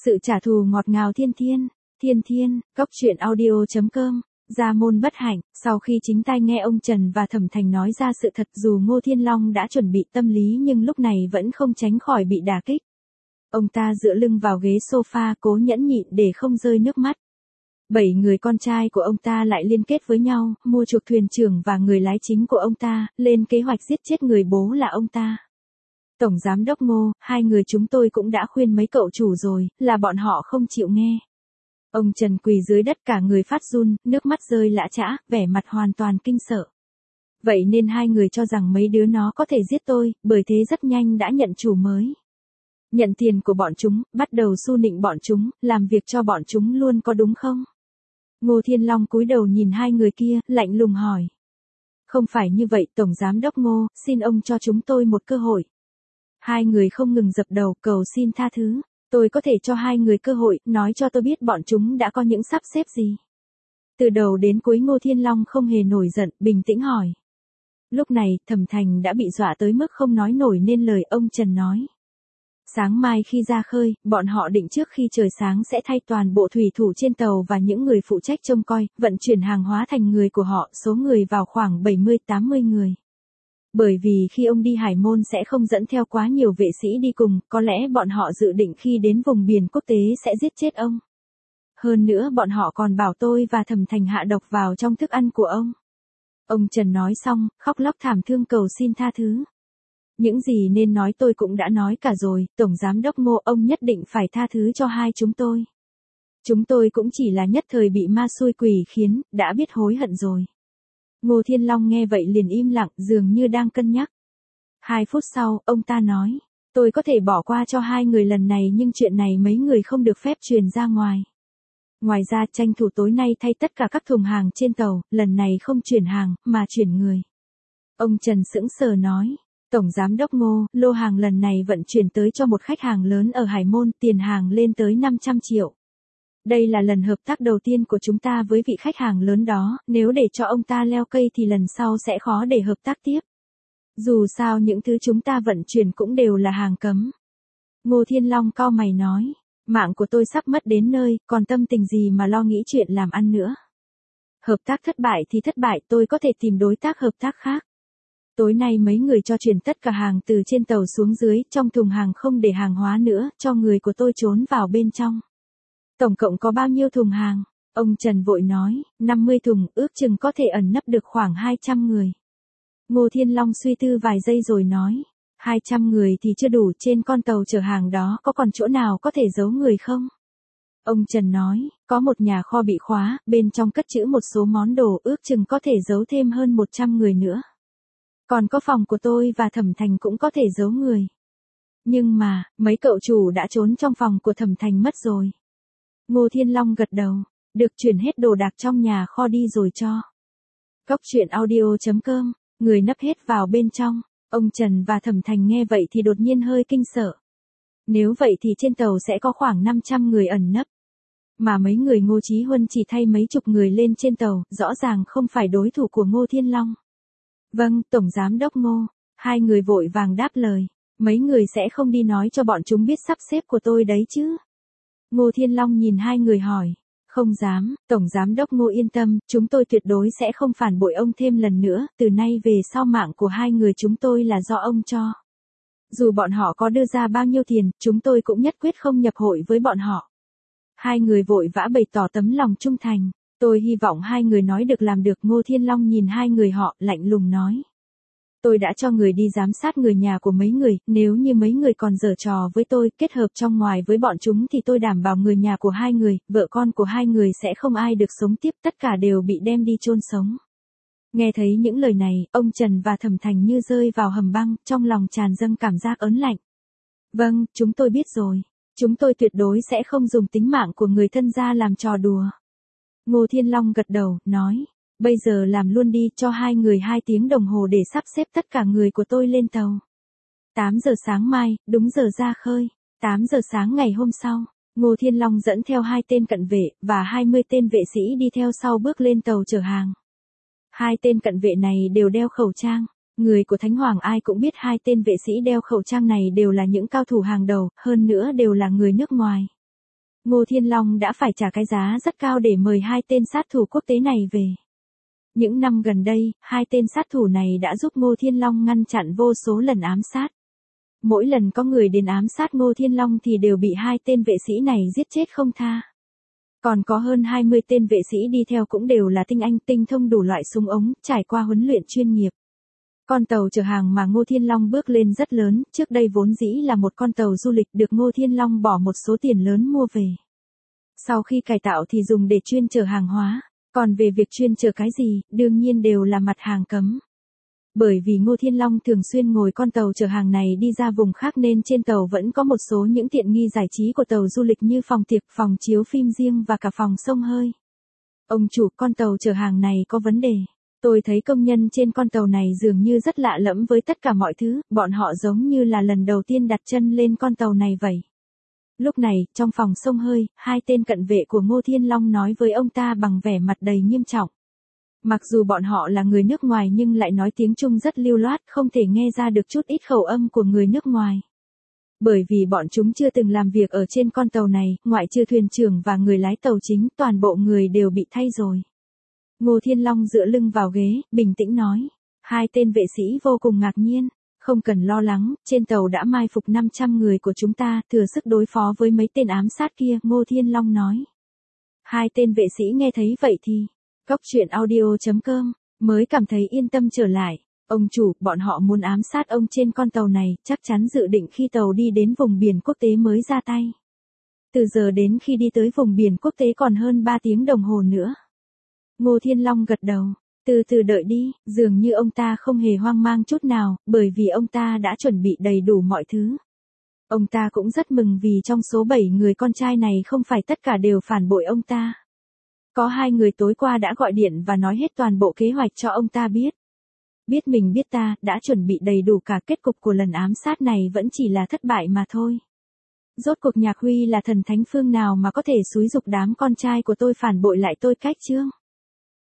Sự trả thù ngọt ngào thiên thiên, thiên thiên, cốc truyện audio.com. Gia môn bất hạnh, sau khi chính tai nghe ông Trần và Thẩm Thành nói ra sự thật, dù Ngô Thiên Long đã chuẩn bị tâm lý nhưng lúc này vẫn không tránh khỏi bị đả kích. Ông ta dựa lưng vào ghế sofa cố nhẫn nhịn để không rơi nước mắt. 7 người con trai của ông ta lại liên kết với nhau, mua chuộc thuyền trưởng và người lái chính của ông ta, lên kế hoạch giết chết người bố là ông ta. Tổng giám đốc Ngô, hai người chúng tôi cũng đã khuyên mấy cậu chủ rồi, là bọn họ không chịu nghe. Ông Trần quỳ dưới đất cả người phát run, nước mắt rơi lã chã, vẻ mặt hoàn toàn kinh sợ. Vậy nên hai người cho rằng mấy đứa nó có thể giết tôi, bởi thế rất nhanh đã nhận chủ mới. Nhận tiền của bọn chúng, bắt đầu su nịnh bọn chúng, làm việc cho bọn chúng luôn có đúng không? Ngô Thiên Long cúi đầu nhìn hai người kia, lạnh lùng hỏi. Không phải như vậy Tổng Giám đốc Ngô, xin ông cho chúng tôi một cơ hội. Hai người không ngừng dập đầu cầu xin tha thứ. Tôi có thể cho hai người cơ hội, nói cho tôi biết bọn chúng đã có những sắp xếp gì. Từ đầu đến cuối Ngô Thiên Long không hề nổi giận, bình tĩnh hỏi. Lúc này, Thẩm Thành đã bị dọa tới mức không nói nổi nên lời. Ông Trần nói. Sáng mai khi ra khơi, bọn họ định trước khi trời sáng sẽ thay toàn bộ thủy thủ trên tàu và những người phụ trách trông coi, vận chuyển hàng hóa thành người của họ, số người vào khoảng 70-80 người. Bởi vì khi ông đi Hải Môn sẽ không dẫn theo quá nhiều vệ sĩ đi cùng, có lẽ bọn họ dự định khi đến vùng biển quốc tế sẽ giết chết ông. Hơn nữa bọn họ còn bảo tôi và Thẩm Thành hạ độc vào trong thức ăn của ông. Ông Trần nói xong, khóc lóc thảm thương cầu xin tha thứ. Những gì nên nói tôi cũng đã nói cả rồi, Tổng Giám đốc Ngô, ông nhất định phải tha thứ cho hai chúng tôi. Chúng tôi cũng chỉ là nhất thời bị ma xui quỷ khiến, đã biết hối hận rồi. Ngô Thiên Long nghe vậy liền im lặng, dường như đang cân nhắc. 2 phút sau, ông ta nói, tôi có thể bỏ qua cho hai người lần này nhưng chuyện này mấy người không được phép truyền ra ngoài. Ngoài ra tranh thủ tối nay thay tất cả các thùng hàng trên tàu, lần này không chuyển hàng, mà chuyển người. Ông Trần sững sờ nói, Tổng Giám đốc Ngô, lô hàng lần này vận chuyển tới cho một khách hàng lớn ở Hải Môn, tiền hàng lên tới 500 triệu. Đây là lần hợp tác đầu tiên của chúng ta với vị khách hàng lớn đó, nếu để cho ông ta leo cây thì lần sau sẽ khó để hợp tác tiếp. Dù sao những thứ chúng ta vận chuyển cũng đều là hàng cấm. Ngô Thiên Long cau mày nói, mạng của tôi sắp mất đến nơi, còn tâm tình gì mà lo nghĩ chuyện làm ăn nữa. Hợp tác thất bại thì thất bại, tôi có thể tìm đối tác hợp tác khác. Tối nay mấy người cho chuyển tất cả hàng từ trên tàu xuống dưới, trong thùng hàng không để hàng hóa nữa, cho người của tôi trốn vào bên trong. Tổng cộng có bao nhiêu thùng hàng? Ông Trần vội nói, 50 thùng, ước chừng có thể ẩn nấp được khoảng 200 người. Ngô Thiên Long suy tư vài giây rồi nói, 200 người thì chưa đủ, trên con tàu chở hàng đó có còn chỗ nào có thể giấu người không? Ông Trần nói, có một nhà kho bị khóa, bên trong cất trữ một số món đồ, ước chừng có thể giấu thêm hơn 100 người nữa. Còn có phòng của tôi và Thẩm Thành cũng có thể giấu người. Nhưng mà, mấy cậu chủ đã trốn trong phòng của Thẩm Thành mất rồi. Ngô Thiên Long gật đầu, được chuyển hết đồ đạc trong nhà kho đi rồi cho. Cốc truyện audio.com, người nấp hết vào bên trong. Ông Trần và Thẩm Thành nghe vậy thì đột nhiên hơi kinh sợ. Nếu vậy thì trên tàu sẽ có khoảng 500 người ẩn nấp. Mà mấy người Ngô Chí Huân chỉ thay mấy chục người lên trên tàu, rõ ràng không phải đối thủ của Ngô Thiên Long. Vâng, Tổng Giám đốc Ngô, hai người vội vàng đáp lời. Mấy người sẽ không đi nói cho bọn chúng biết sắp xếp của tôi đấy chứ? Ngô Thiên Long nhìn hai người hỏi. Không dám, Tổng Giám đốc Ngô yên tâm, chúng tôi tuyệt đối sẽ không phản bội ông thêm lần nữa, từ nay về sau mạng của hai người chúng tôi là do ông cho. Dù bọn họ có đưa ra bao nhiêu tiền, chúng tôi cũng nhất quyết không nhập hội với bọn họ. Hai người vội vã bày tỏ tấm lòng trung thành. Tôi hy vọng hai người nói được làm được. Ngô Thiên Long nhìn hai người họ, lạnh lùng nói. Tôi đã cho người đi giám sát người nhà của mấy người, nếu như mấy người còn giở trò với tôi, kết hợp trong ngoài với bọn chúng thì tôi đảm bảo người nhà của hai người, vợ con của hai người sẽ không ai được sống tiếp, tất cả đều bị đem đi chôn sống. Nghe thấy những lời này, ông Trần và Thẩm Thành như rơi vào hầm băng, trong lòng tràn dâng cảm giác ớn lạnh. Vâng, chúng tôi biết rồi. Chúng tôi tuyệt đối sẽ không dùng tính mạng của người thân ra làm trò đùa. Ngô Thiên Long gật đầu, nói, bây giờ làm luôn đi, cho hai người 2 tiếng đồng hồ để sắp xếp tất cả người của tôi lên tàu. 8 giờ sáng mai, đúng giờ ra khơi. 8 giờ sáng ngày hôm sau, Ngô Thiên Long dẫn theo 2 tên cận vệ, và 20 tên vệ sĩ đi theo sau bước lên tàu chở hàng. 2 tên cận vệ này đều đeo khẩu trang. Người của Thánh Hoàng ai cũng biết 2 tên vệ sĩ đeo khẩu trang này đều là những cao thủ hàng đầu, hơn nữa đều là người nước ngoài. Ngô Thiên Long đã phải trả cái giá rất cao để mời hai tên sát thủ quốc tế này về. Những năm gần đây, hai tên sát thủ này đã giúp Ngô Thiên Long ngăn chặn vô số lần ám sát. Mỗi lần có người đến ám sát Ngô Thiên Long thì đều bị hai tên vệ sĩ này giết chết không tha. Còn có hơn 20 tên vệ sĩ đi theo cũng đều là tinh anh tinh thông đủ loại súng ống, trải qua huấn luyện chuyên nghiệp. Con tàu chở hàng mà Ngô Thiên Long bước lên rất lớn, trước đây vốn dĩ là một con tàu du lịch được Ngô Thiên Long bỏ một số tiền lớn mua về. Sau khi cải tạo thì dùng để chuyên chở hàng hóa, còn về việc chuyên chở cái gì, đương nhiên đều là mặt hàng cấm. Bởi vì Ngô Thiên Long thường xuyên ngồi con tàu chở hàng này đi ra vùng khác nên trên tàu vẫn có một số những tiện nghi giải trí của tàu du lịch như phòng tiệc, phòng chiếu phim riêng và cả phòng xông hơi. Ông chủ, con tàu chở hàng này có vấn đề. Tôi thấy công nhân trên con tàu này dường như rất lạ lẫm với tất cả mọi thứ, bọn họ giống như là lần đầu tiên đặt chân lên con tàu này vậy. Lúc này, trong phòng xông hơi, hai tên cận vệ của Ngô Thiên Long nói với ông ta bằng vẻ mặt đầy nghiêm trọng. Mặc dù bọn họ là người nước ngoài nhưng lại nói tiếng Trung rất lưu loát, không thể nghe ra được chút ít khẩu âm của người nước ngoài. Bởi vì bọn chúng chưa từng làm việc ở trên con tàu này, ngoại trừ thuyền trưởng và người lái tàu chính, toàn bộ người đều bị thay rồi. Ngô Thiên Long dựa lưng vào ghế, bình tĩnh nói. Hai tên vệ sĩ vô cùng ngạc nhiên. Không cần lo lắng, trên tàu đã mai phục 500 người của chúng ta, thừa sức đối phó với mấy tên ám sát kia, Ngô Thiên Long nói. Hai tên vệ sĩ nghe thấy vậy thì, Goctruyện.audio.com, mới cảm thấy yên tâm trở lại. Ông chủ, bọn họ muốn ám sát ông trên con tàu này, chắc chắn dự định khi tàu đi đến vùng biển quốc tế mới ra tay. Từ giờ đến khi đi tới vùng biển quốc tế còn hơn 3 tiếng đồng hồ nữa. Ngô Thiên Long gật đầu. Từ từ đợi đi, dường như ông ta không hề hoang mang chút nào, bởi vì ông ta đã chuẩn bị đầy đủ mọi thứ. Ông ta cũng rất mừng vì trong số 7 người con trai này không phải tất cả đều phản bội ông ta. Có 2 người tối qua đã gọi điện và nói hết toàn bộ kế hoạch cho ông ta biết. Biết mình biết ta, đã chuẩn bị đầy đủ cả kết cục của lần ám sát này vẫn chỉ là thất bại mà thôi. Rốt cuộc Nhạc Huy là thần thánh phương nào mà có thể xúi giục đám con trai của tôi phản bội lại tôi cách chứ?